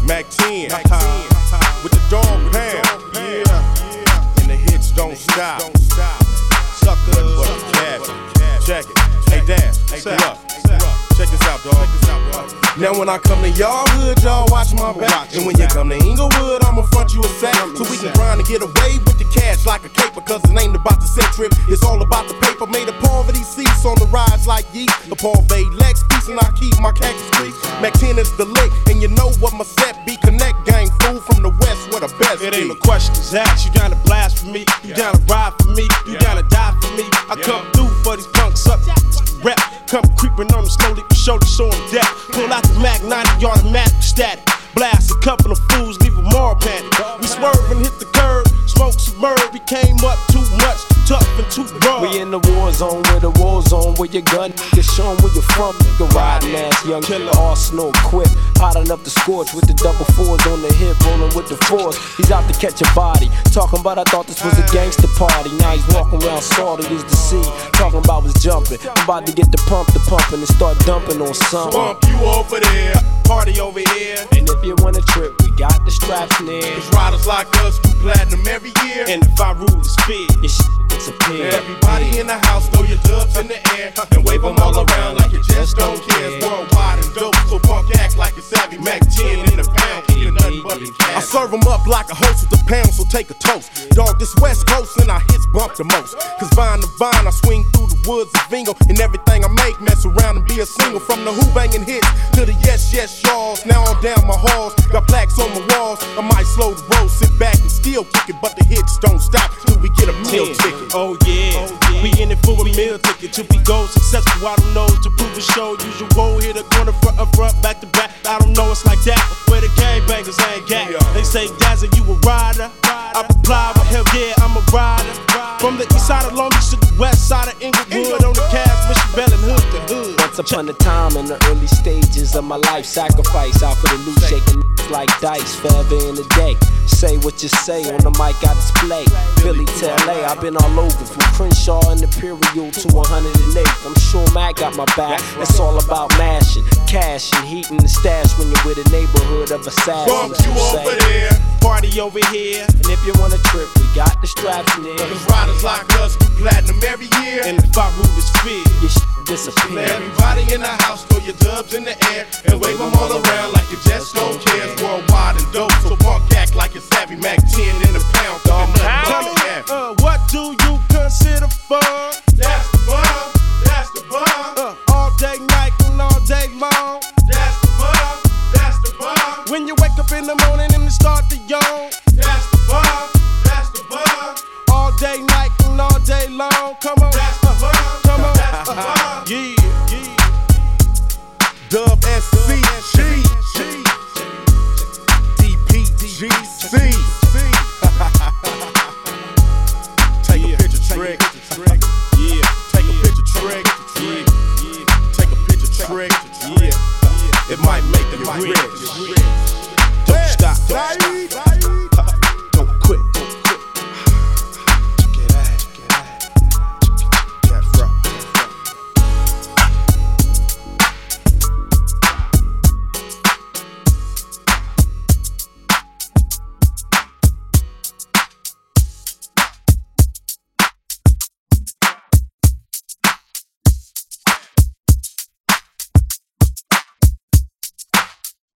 Mac 10 with the dog pound. Yeah. And the hits don't stop. Suckers, what a cabin. Check it. Hey, Dad, say up. Check this out, dog. Now when I come to y'all hood, y'all watch my back. And when you come to Inglewood, I'ma front you a sack. So we can grind and get away with the cash like a caper. Cause it ain't about the set trip, it's all about the paper. Made of poverty seats on the rise like yeast. The Paul Bay Lex piece and I keep my cactus creek. Mac 10 is the lick, and you know what my set be. Connect gang, fool from the west, where the best it ain't no questions asked. You down to blast for me, you down to ride for me, you down to die for me. I come through for these punks up, rap. Come creeping on them slowly, show them death. Pull out the Mac 90, automatic static. Blast a couple of fools, leave them all panic. We swerve and hit the curb, smoke some murder. We came up too much, tough and too raw. We in the war zone, where the war zone, where your gun nigga show 'em where you from. Nigga riding ass, young killer, arsenal equipped, hot enough to scorch with the double fours on the hip, rolling with the force. He's out to catch a body, talking about I thought this was a gangster party. Now he's walking around salty as the sea, talking about was jumping. I'm about to get the pumping and start dumping on some. Bump you over there, party over here. And if you want a trip, we got the straps near. Cause riders like us do platinum every year. And if I rule the speed, it's disappear. Everybody in the house, throw your dubs in the air and wave them all around like you just don't care. It's worldwide and dope, so punk act like you're savvy. Mac 10 in the pound, kicking nothing but the cash. I serve them up like a host with the pound, so take a toast. Dog, this West Coast and our hits bump the most. Cause vine to vine, I swing through the woods of Vingo. And everything I make, mess around and be a single. From the who banging hits to the yes y'alls. Now I'm down my halls, got plaques on my walls. I might slow the road, sit back and still kick it, but the hits don't stop till we get a meal ticket. Oh yeah, we in it for a meal ticket. Till we go successful, I don't know, to prove a show. Usual, hit a corner, front, up front, back to back. I don't know, it's like that, where the gangbangers ain't gat. They say, Dazza, you a rider? I reply, well, hell yeah, I'm a rider. From the east side of Long Beach to the west side of Inglewood, on the cast, Mission Bell and Hood to Hood. Once upon a time in the early stages of my life, sacrifice out for the loot, shaking like dice, forever in the day. Say what you say on the mic, I display. Philly to LA, I've been all over, from Crenshaw and Imperial to 108. I'm sure Mac got my back. It's all about mashing, cash and heating the stash when you're with a neighborhood of assassins. Bump you over there, party over here. And if you want a trip, we got the straps near. Cause riders like us do platinum every year. And if I rule this field, you disappear. Everybody in the house, throw your dubs in the air and wave them all around like you just don't care. It's worldwide and dope, so punk act like you're savvy. Mac 10 in the pound, what do you consider fun? That's the bomb, that's the bomb. All day, night, and all day long. That's the bomb, that's the bomb. When you wake up in the morning and start to yawn. That's the bomb, that's the bomb. All day, night, and all day long. Come on, that's the bomb, come on, that's the bomb. Yeah. Dub SCG, DPGC. Take a picture, trick. Yeah. Take a picture, trick. Yeah. Take a picture, trick. Yeah. It might make you rich. Don't stop.